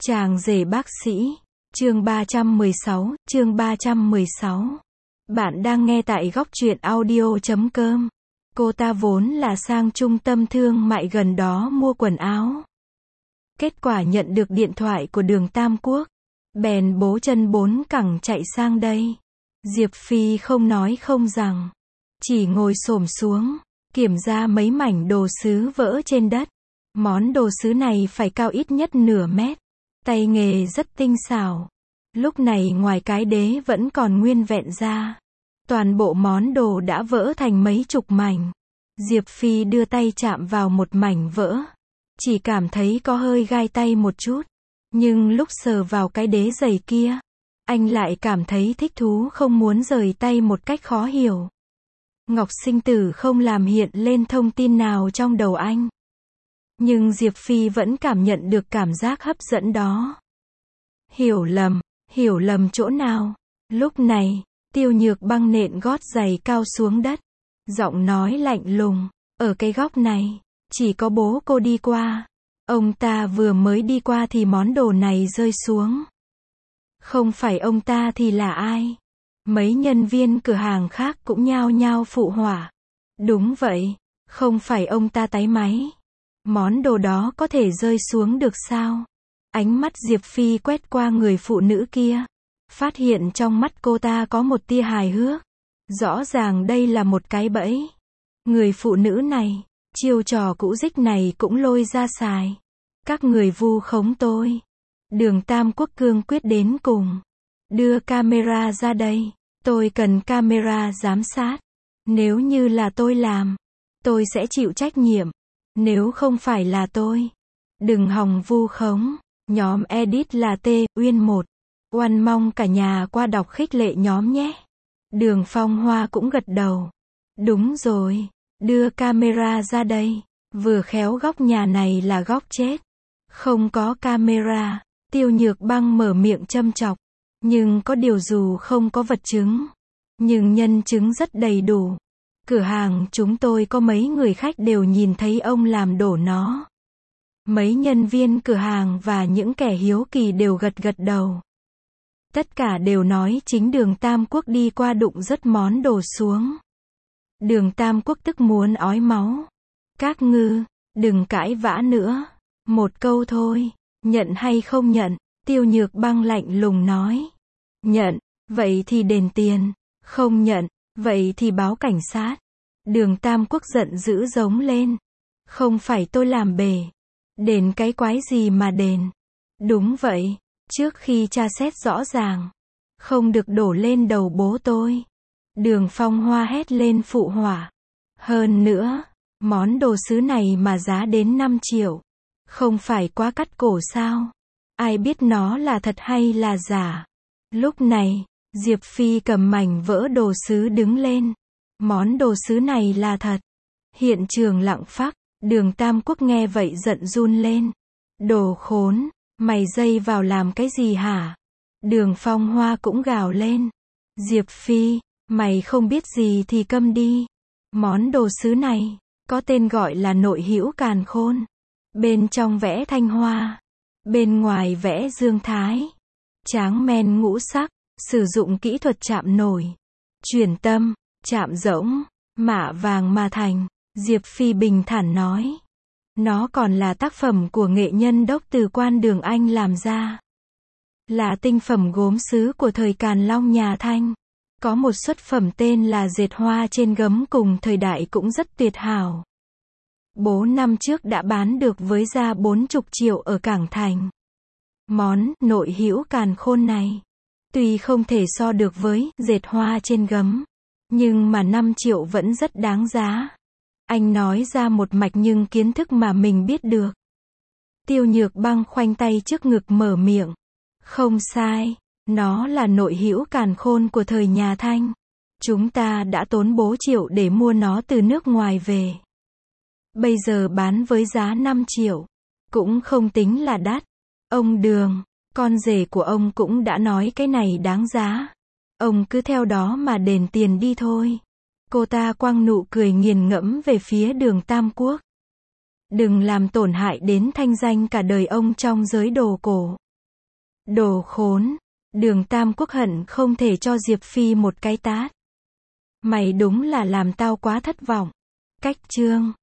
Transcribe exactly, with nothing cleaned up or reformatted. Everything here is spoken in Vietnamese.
Chàng rể bác sĩ, chương ba trăm mười sáu, chương ba trăm mười sáu. Bạn đang nghe tại góc truyện audio chấm com. Cô ta vốn là sang trung tâm thương mại gần đó mua quần áo. Kết quả nhận được điện thoại của Đường Tam Quốc. Bèn bố chân bốn cẳng chạy sang đây. Diệp Phi không nói không rằng. Chỉ ngồi xổm xuống, kiểm ra mấy mảnh đồ sứ vỡ trên đất. Món đồ sứ này phải cao ít nhất nửa mét. Tay nghề rất tinh xảo. Lúc này ngoài cái đế vẫn còn nguyên vẹn ra. Toàn bộ món đồ đã vỡ thành mấy chục mảnh. Diệp Phi đưa tay chạm vào một mảnh vỡ. Chỉ cảm thấy có hơi gai tay một chút. Nhưng lúc sờ vào cái đế dày kia, anh lại cảm thấy thích thú không muốn rời tay một cách khó hiểu. Ngọc sinh tử không làm hiện lên thông tin nào trong đầu anh. Nhưng Diệp Phi vẫn cảm nhận được cảm giác hấp dẫn đó. Hiểu lầm, hiểu lầm chỗ nào? Lúc này, Tiêu Nhược Băng nện gót giày cao xuống đất. Giọng nói lạnh lùng, ở cái góc này, chỉ có bố cô đi qua. Ông ta vừa mới đi qua thì món đồ này rơi xuống. Không phải ông ta thì là ai? Mấy nhân viên cửa hàng khác cũng nhao nhao phụ họa. Đúng vậy, không phải ông ta tái máy. Món đồ đó có thể rơi xuống được sao? Ánh mắt Diệp Phi quét qua người phụ nữ kia. Phát hiện trong mắt cô ta có một tia hài hước. Rõ ràng đây là một cái bẫy. Người phụ nữ này, chiêu trò cũ dích này cũng lôi ra xài. Các người vu khống tôi. Đường Tam Quốc cương quyết đến cùng. Đưa camera ra đây. Tôi cần camera giám sát. Nếu như là tôi làm, tôi sẽ chịu trách nhiệm. Nếu không phải là tôi, đừng hòng vu khống. Nhóm edit là T, Uyên một. Oan mong cả nhà qua đọc khích lệ nhóm nhé. Đường Phong Hoa cũng gật đầu. Đúng rồi, đưa camera ra đây. Vừa khéo góc nhà này là góc chết. Không có camera. Tiêu Nhược Băng mở miệng châm chọc. Nhưng có điều dù không có vật chứng, nhưng nhân chứng rất đầy đủ. Cửa hàng chúng tôi có mấy người khách đều nhìn thấy ông làm đổ nó. Mấy nhân viên cửa hàng và những kẻ hiếu kỳ đều gật gật đầu. Tất cả đều nói chính Đường Tam Quốc đi qua đụng rớt món đồ xuống. Đường Tam Quốc tức muốn ói máu. Các ngư, đừng cãi vã nữa. Một câu thôi, nhận hay không nhận? Tiêu Nhược Băng lạnh lùng nói. Nhận, vậy thì đền tiền. Không nhận, vậy thì báo cảnh sát. Đường Tam Quốc giận dữ giống lên. Không phải tôi làm bể. Đền cái quái gì mà đền? Đúng vậy, trước khi tra xét rõ ràng, không được đổ lên đầu bố tôi. Đường Phong Hoa hét lên phụ họa. Hơn nữa, món đồ sứ này mà giá đến năm triệu. Không phải quá cắt cổ sao? Ai biết nó là thật hay là giả? Lúc này, Diệp Phi cầm mảnh vỡ đồ sứ đứng lên. Món đồ sứ này là thật. Hiện trường lặng phắc. Đường Tam Quốc nghe vậy giận run lên. Đồ khốn, mày dây vào làm cái gì hả? Đường Phong Hoa cũng gào lên. Diệp Phi, mày không biết gì thì câm đi. Món đồ sứ này, có tên gọi là nội hữu càn khôn. Bên trong vẽ thanh hoa, bên ngoài vẽ dương thái. Tráng men ngũ sắc, sử dụng kỹ thuật chạm nổi, chuyển tâm, chạm rỗng, mạ vàng mà thành. Diệp Phi bình thản nói. Nó còn là tác phẩm của nghệ nhân đốc từ Quan Đường Anh làm ra. Là tinh phẩm gốm sứ của thời Càn Long nhà Thanh. Có một xuất phẩm tên là dệt hoa trên gấm cùng thời đại cũng rất tuyệt hảo. Bố năm trước đã bán được với giá bốn mươi triệu ở Cảng Thành. Món nội hữu càn khôn này, tuy không thể so được với dệt hoa trên gấm, nhưng mà năm triệu vẫn rất đáng giá. Anh nói ra một mạch nhưng kiến thức mà mình biết được. Tiêu Nhược Băng khoanh tay trước ngực mở miệng. Không sai, nó là nội hữu càn khôn của thời nhà Thanh. Chúng ta đã tốn bốn triệu để mua nó từ nước ngoài về. Bây giờ bán với giá năm triệu. Cũng không tính là đắt. Ông Đường, con rể của ông cũng đã nói cái này đáng giá. Ông cứ theo đó mà đền tiền đi thôi. Cô ta quăng nụ cười nghiền ngẫm về phía Đường Tam Quốc. Đừng làm tổn hại đến thanh danh cả đời ông trong giới đồ cổ. Đồ khốn. Đường Tam Quốc hận không thể cho Diệp Phi một cái tát. Mày đúng là làm tao quá thất vọng. Cách chương